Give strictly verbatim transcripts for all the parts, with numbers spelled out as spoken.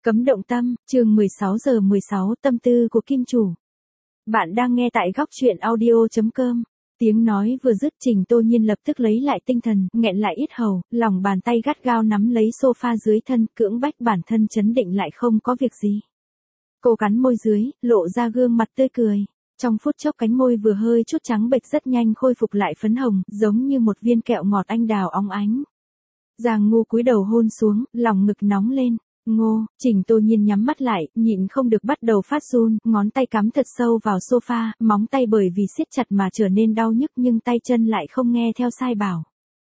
Cấm động tâm, chương mười sáu giờ mười sáu tâm tư của kim chủ. Bạn đang nghe tại góc truyện audio chấm com. Tiếng nói vừa dứt Trình Tô Nhiên lập tức lấy lại tinh thần, nghẹn lại yết hầu, lòng bàn tay gắt gao nắm lấy sofa dưới thân, cưỡng bách bản thân chấn định lại không có việc gì. Cô cắn môi dưới, lộ ra gương mặt tươi cười. Trong phút chốc cánh môi vừa hơi chút trắng bệch rất nhanh khôi phục lại phấn hồng, giống như một viên kẹo ngọt anh đào óng ánh. Giang Ngu cúi đầu hôn xuống, lòng ngực nóng lên. Ngô, Trình Tô Nhiên nhắm mắt lại, nhịn không được bắt đầu phát run, ngón tay cắm thật sâu vào sofa, móng tay bởi vì siết chặt mà trở nên đau nhức nhưng tay chân lại không nghe theo sai bảo.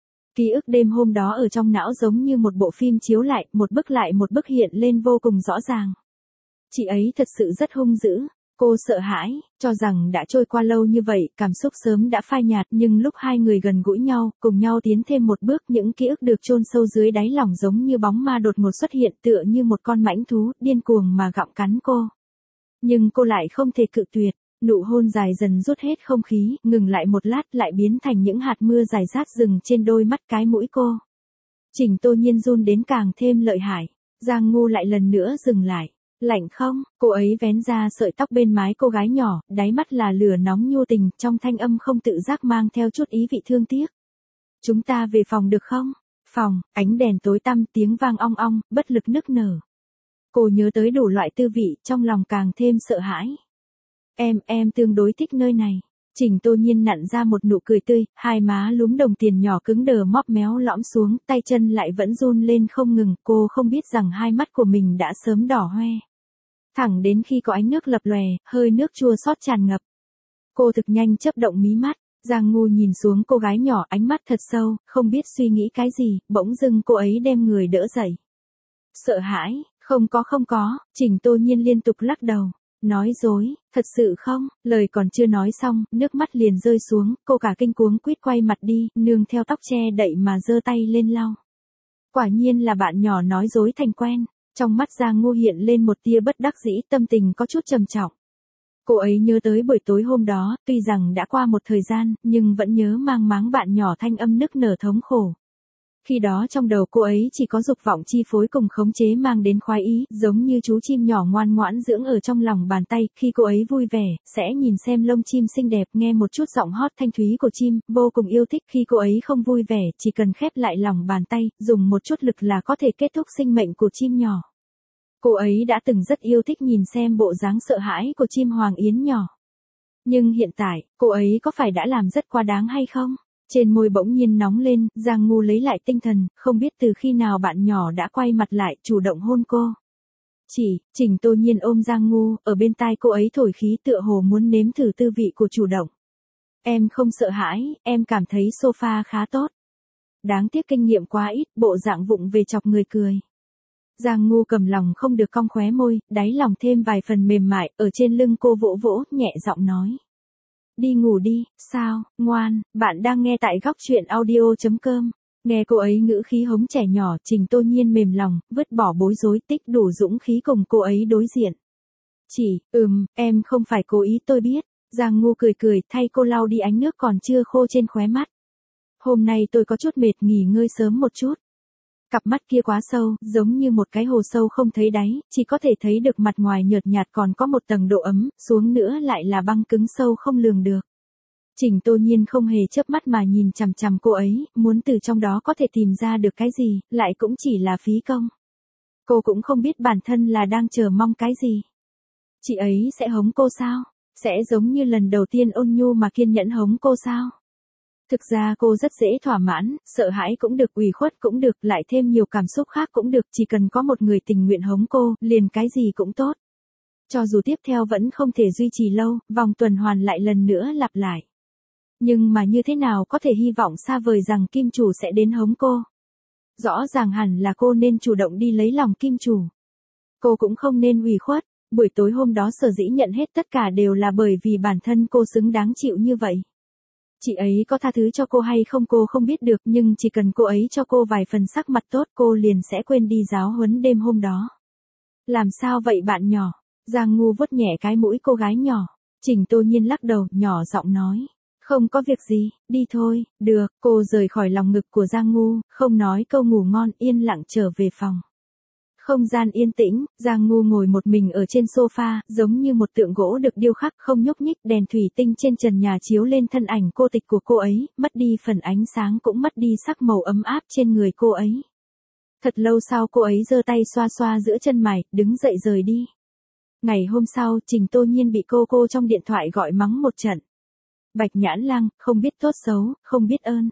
Ký ức đêm hôm đó ở trong não giống như một bộ phim chiếu lại, một bức lại một bức hiện lên vô cùng rõ ràng. Chị ấy thật sự rất hung dữ. Cô sợ hãi, cho rằng đã trôi qua lâu như vậy, cảm xúc sớm đã phai nhạt nhưng lúc hai người gần gũi nhau, cùng nhau tiến thêm một bước những ký ức được chôn sâu dưới đáy lòng giống như bóng ma đột ngột xuất hiện tựa như một con mãnh thú, điên cuồng mà gặm cắn cô. Nhưng cô lại không thể cự tuyệt, nụ hôn dài dần rút hết không khí, ngừng lại một lát lại biến thành những hạt mưa rải rác rừng trên đôi mắt cái mũi cô. Trình Tô Nhiên run đến càng thêm lợi hại, Giang Ngu lại lần nữa dừng lại. Lạnh không? Cô ấy vén ra sợi tóc bên mái cô gái nhỏ, đáy mắt là lửa nóng nhu tình, trong thanh âm không tự giác mang theo chút ý vị thương tiếc. Chúng ta về phòng được không? Phòng, ánh đèn tối tăm, tiếng vang ong ong, bất lực nức nở. Cô nhớ tới đủ loại tư vị, trong lòng càng thêm sợ hãi. Em, em tương đối thích nơi này. Trình Tô Nhiên nặn ra một nụ cười tươi, hai má lúm đồng tiền nhỏ cứng đờ móp méo lõm xuống, tay chân lại vẫn run lên không ngừng, cô không biết rằng hai mắt của mình đã sớm đỏ hoe. Thẳng đến khi có ánh nước lập lòe, hơi nước chua xót tràn ngập. Cô thực nhanh chớp động mí mắt, Giang Ngu nhìn xuống cô gái nhỏ ánh mắt thật sâu, không biết suy nghĩ cái gì, bỗng dưng cô ấy đem người đỡ dậy. Sợ hãi, không có không có, Trình Tô Nhiên liên tục lắc đầu. Nói dối, thật sự không, lời còn chưa nói xong, nước mắt liền rơi xuống, cô cả kinh cuống quýt quay mặt đi, nương theo tóc che đậy mà giơ tay lên lau. Quả nhiên là bạn nhỏ nói dối thành quen. Trong mắt Giang Ngu hiện lên một tia bất đắc dĩ, tâm tình có chút trầm trọng. Cô ấy nhớ tới buổi tối hôm đó, tuy rằng đã qua một thời gian, nhưng vẫn nhớ mang máng bạn nhỏ thanh âm nức nở thống khổ. Khi đó trong đầu cô ấy chỉ có dục vọng chi phối cùng khống chế mang đến khoái ý, giống như chú chim nhỏ ngoan ngoãn dưỡng ở trong lòng bàn tay, khi cô ấy vui vẻ, sẽ nhìn xem lông chim xinh đẹp, nghe một chút giọng hót thanh thúy của chim, vô cùng yêu thích. Khi cô ấy không vui vẻ, chỉ cần khép lại lòng bàn tay, dùng một chút lực là có thể kết thúc sinh mệnh của chim nhỏ. Cô ấy đã từng rất yêu thích nhìn xem bộ dáng sợ hãi của chim hoàng yến nhỏ. Nhưng hiện tại, cô ấy có phải đã làm rất quá đáng hay không? Trên môi bỗng nhiên nóng lên, Giang Ngu lấy lại tinh thần, không biết từ khi nào bạn nhỏ đã quay mặt lại, chủ động hôn cô. Chỉ, Trình Tô Nhiên ôm Giang Ngu, ở bên tai cô ấy thổi khí tựa hồ muốn nếm thử tư vị của chủ động. Em không sợ hãi, em cảm thấy sofa khá tốt. Đáng tiếc kinh nghiệm quá ít, bộ dạng vụng về chọc người cười. Giang Ngu cầm lòng không được cong khóe môi, đáy lòng thêm vài phần mềm mại, ở trên lưng cô vỗ vỗ, nhẹ giọng nói. Đi ngủ đi, sao, ngoan, bạn đang nghe tại góc truyện audio chấm com. Nghe cô ấy ngữ khí hống trẻ nhỏ, Trình Tô Nhiên mềm lòng, vứt bỏ bối rối, tích đủ dũng khí cùng cô ấy đối diện. Chỉ, ừm, em không phải cố ý tôi biết. Giang Ngu cười cười, thay cô lau đi ánh nước còn chưa khô trên khóe mắt. Hôm nay tôi có chút mệt, nghỉ ngơi sớm một chút. Cặp mắt kia quá sâu, giống như một cái hồ sâu không thấy đáy, chỉ có thể thấy được mặt ngoài nhợt nhạt còn có một tầng độ ấm, xuống nữa lại là băng cứng sâu không lường được. Trình Tô Nhiên không hề chớp mắt mà nhìn chằm chằm cô ấy, muốn từ trong đó có thể tìm ra được cái gì, lại cũng chỉ là phí công. Cô cũng không biết bản thân là đang chờ mong cái gì. Chị ấy sẽ hống cô sao? Sẽ giống như lần đầu tiên ôn nhu mà kiên nhẫn hống cô sao? Thực ra cô rất dễ thỏa mãn, sợ hãi cũng được, ủy khuất cũng được, lại thêm nhiều cảm xúc khác cũng được, chỉ cần có một người tình nguyện hống cô, liền cái gì cũng tốt. Cho dù tiếp theo vẫn không thể duy trì lâu, vòng tuần hoàn lại lần nữa lặp lại. Nhưng mà như thế nào có thể hy vọng xa vời rằng kim chủ sẽ đến hống cô? Rõ ràng hẳn là cô nên chủ động đi lấy lòng kim chủ. Cô cũng không nên ủy khuất, buổi tối hôm đó sở dĩ nhận hết tất cả đều là bởi vì bản thân cô xứng đáng chịu như vậy. Chị ấy có tha thứ cho cô hay không cô không biết được, nhưng chỉ cần cô ấy cho cô vài phần sắc mặt tốt cô liền sẽ quên đi giáo huấn đêm hôm đó. Làm sao vậy bạn nhỏ? Giang Ngu vuốt nhẹ cái mũi cô gái nhỏ. Trình Tô Nhiên lắc đầu, nhỏ giọng nói. Không có việc gì, đi thôi, được. Cô rời khỏi lòng ngực của Giang Ngu, không nói câu ngủ ngon, yên lặng trở về phòng. Không gian yên tĩnh, Giang Ngu ngồi một mình ở trên sofa, giống như một tượng gỗ được điêu khắc không nhúc nhích, đèn thủy tinh trên trần nhà chiếu lên thân ảnh cô tịch của cô ấy, mất đi phần ánh sáng cũng mất đi sắc màu ấm áp trên người cô ấy. Thật lâu sau cô ấy giơ tay xoa xoa giữa chân mày, đứng dậy rời đi. Ngày hôm sau, Trình Tô Nhiên bị cô cô trong điện thoại gọi mắng một trận. Bạch nhãn lang, không biết tốt xấu, không biết ơn.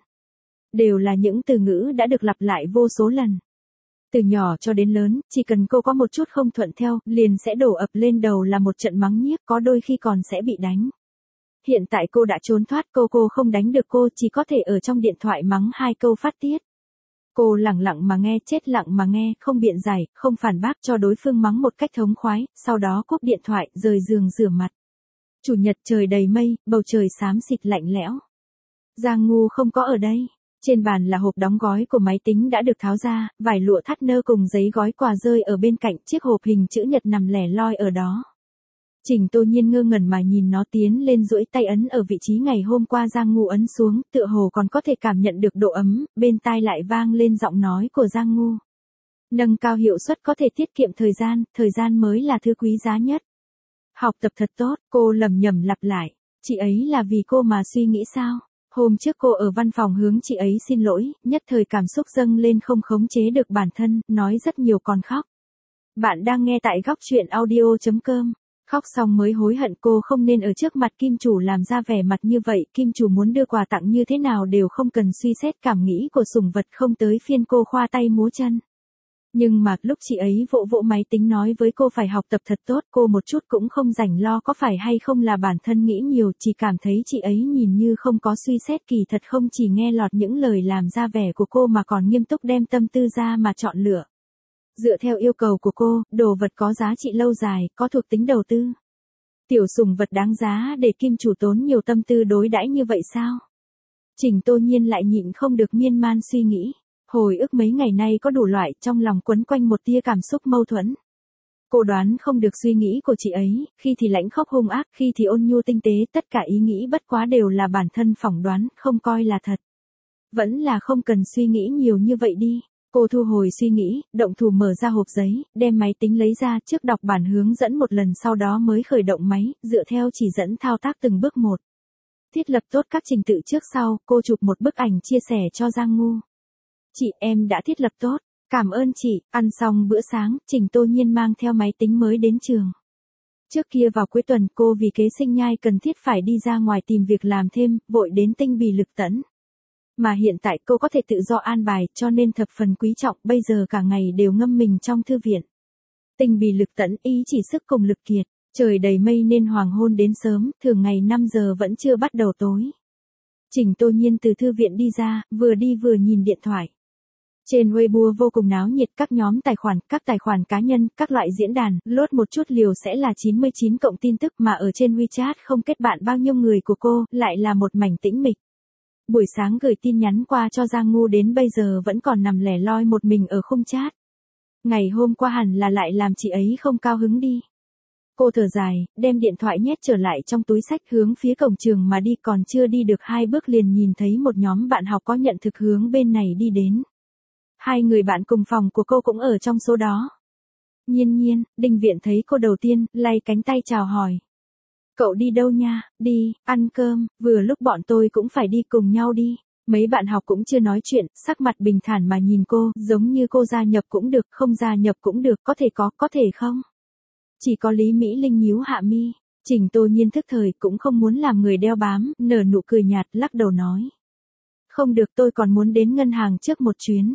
Đều là những từ ngữ đã được lặp lại vô số lần. Từ nhỏ cho đến lớn, chỉ cần cô có một chút không thuận theo, liền sẽ đổ ập lên đầu là một trận mắng nhiếc, có đôi khi còn sẽ bị đánh. Hiện tại cô đã trốn thoát, cô cô không đánh được cô, chỉ có thể ở trong điện thoại mắng hai câu phát tiết. Cô lặng lặng mà nghe, chết lặng mà nghe, không biện giải, không phản bác, cho đối phương mắng một cách thống khoái, sau đó cúp điện thoại, rời giường rửa mặt. Chủ nhật trời đầy mây, bầu trời xám xịt lạnh lẽo. Giang Ngu không có ở đây. Trên bàn là hộp đóng gói của máy tính đã được tháo ra, vải lụa thắt nơ cùng giấy gói quà rơi ở bên cạnh, chiếc hộp hình chữ nhật nằm lẻ loi ở đó. Trình Tô Nhiên ngơ ngẩn mà nhìn nó, tiến lên duỗi tay ấn ở vị trí ngày hôm qua Giang Ngu ấn xuống, tựa hồ còn có thể cảm nhận được độ ấm, bên tai lại vang lên giọng nói của Giang Ngu. Nâng cao hiệu suất có thể tiết kiệm thời gian, thời gian mới là thứ quý giá nhất. Học tập thật tốt, cô lẩm nhẩm lặp lại, chị ấy là vì cô mà suy nghĩ sao? Hôm trước cô ở văn phòng hướng chị ấy xin lỗi, nhất thời cảm xúc dâng lên không khống chế được bản thân, nói rất nhiều còn khóc. Bạn đang nghe tại góc truyện audio chấm com. Khóc xong mới hối hận cô không nên ở trước mặt kim chủ làm ra vẻ mặt như vậy, kim chủ muốn đưa quà tặng như thế nào đều không cần suy xét cảm nghĩ của sủng vật, không tới phiên cô khoa tay múa chân. Nhưng mà lúc chị ấy vỗ vỗ máy tính nói với cô phải học tập thật tốt, cô một chút cũng không rảnh lo có phải hay không là bản thân nghĩ nhiều, chỉ cảm thấy chị ấy nhìn như không có suy xét, kỳ thật không chỉ nghe lọt những lời làm ra vẻ của cô mà còn nghiêm túc đem tâm tư ra mà chọn lựa. Dựa theo yêu cầu của cô, đồ vật có giá trị lâu dài, có thuộc tính đầu tư. Tiểu sủng vật đáng giá để kim chủ tốn nhiều tâm tư đối đãi như vậy sao? Trình Tô Nhiên lại nhịn không được miên man suy nghĩ. Hồi ức mấy ngày nay có đủ loại, trong lòng quấn quanh một tia cảm xúc mâu thuẫn. Cô đoán không được suy nghĩ của chị ấy, khi thì lãnh khóc hung ác, khi thì ôn nhu tinh tế, tất cả ý nghĩ bất quá đều là bản thân phỏng đoán, không coi là thật. Vẫn là không cần suy nghĩ nhiều như vậy đi. Cô thu hồi suy nghĩ, động thủ mở ra hộp giấy, đem máy tính lấy ra, trước đọc bản hướng dẫn một lần sau đó mới khởi động máy, dựa theo chỉ dẫn thao tác từng bước một. Thiết lập tốt các trình tự trước sau, cô chụp một bức ảnh chia sẻ cho Giang Ngu. Chị, em đã thiết lập tốt, cảm ơn chị. Ăn xong bữa sáng, Trình Tô Nhiên mang theo máy tính mới đến trường. Trước kia vào cuối tuần cô vì kế sinh nhai cần thiết phải đi ra ngoài tìm việc làm thêm, vội đến Tinh Bì Lực Tẫn. Mà hiện tại cô có thể tự do an bài cho nên thập phần quý trọng, bây giờ cả ngày đều ngâm mình trong thư viện. Tinh Bì Lực Tẫn ý chỉ sức cùng lực kiệt, trời đầy mây nên hoàng hôn đến sớm, thường ngày năm giờ vẫn chưa bắt đầu tối. Trình Tô Nhiên từ thư viện đi ra, vừa đi vừa nhìn điện thoại. Trên Weibo vô cùng náo nhiệt, các nhóm tài khoản, các tài khoản cá nhân, các loại diễn đàn, lốt một chút liều sẽ là chín mươi chín cộng tin tức, mà ở trên WeChat không kết bạn bao nhiêu người của cô, lại là một mảnh tĩnh mịch. Buổi sáng gửi tin nhắn qua cho Giang Ngu đến bây giờ vẫn còn nằm lẻ loi một mình ở khung chat. Ngày hôm qua hẳn là lại làm chị ấy không cao hứng đi. Cô thở dài, đem điện thoại nhét trở lại trong túi xách hướng phía cổng trường mà đi, còn chưa đi được hai bước liền nhìn thấy một nhóm bạn học có nhận thực hướng bên này đi đến. Hai người bạn cùng phòng của cô cũng ở trong số đó. Nhiên Nhiên, Đinh Viện thấy cô đầu tiên, lay cánh tay chào hỏi. Cậu đi đâu nha? Đi, ăn cơm, vừa lúc bọn tôi cũng phải đi cùng nhau đi. Mấy bạn học cũng chưa nói chuyện, sắc mặt bình thản mà nhìn cô, giống như cô gia nhập cũng được, không gia nhập cũng được, có thể có, có thể không. Chỉ có Lý Mỹ Linh nhíu hạ mi. Trình Tô Nhiên thức thời cũng không muốn làm người đeo bám, nở nụ cười nhạt, lắc đầu nói. Không được, tôi còn muốn đến ngân hàng trước một chuyến.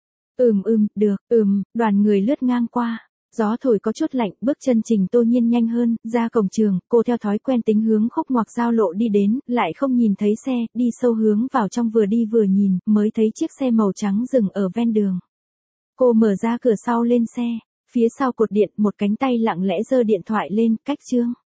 Ừm ừm, được, ừm, đoàn người lướt ngang qua. Gió thổi có chút lạnh, bước chân Trình Tô Nhiên nhanh hơn, ra cổng trường, cô theo thói quen tính hướng khúc ngoặc giao lộ đi đến, lại không nhìn thấy xe, đi sâu hướng vào trong vừa đi vừa nhìn, mới thấy chiếc xe màu trắng dừng ở ven đường. Cô mở ra cửa sau lên xe, phía sau cột điện, một cánh tay lặng lẽ giơ điện thoại lên, cách chương.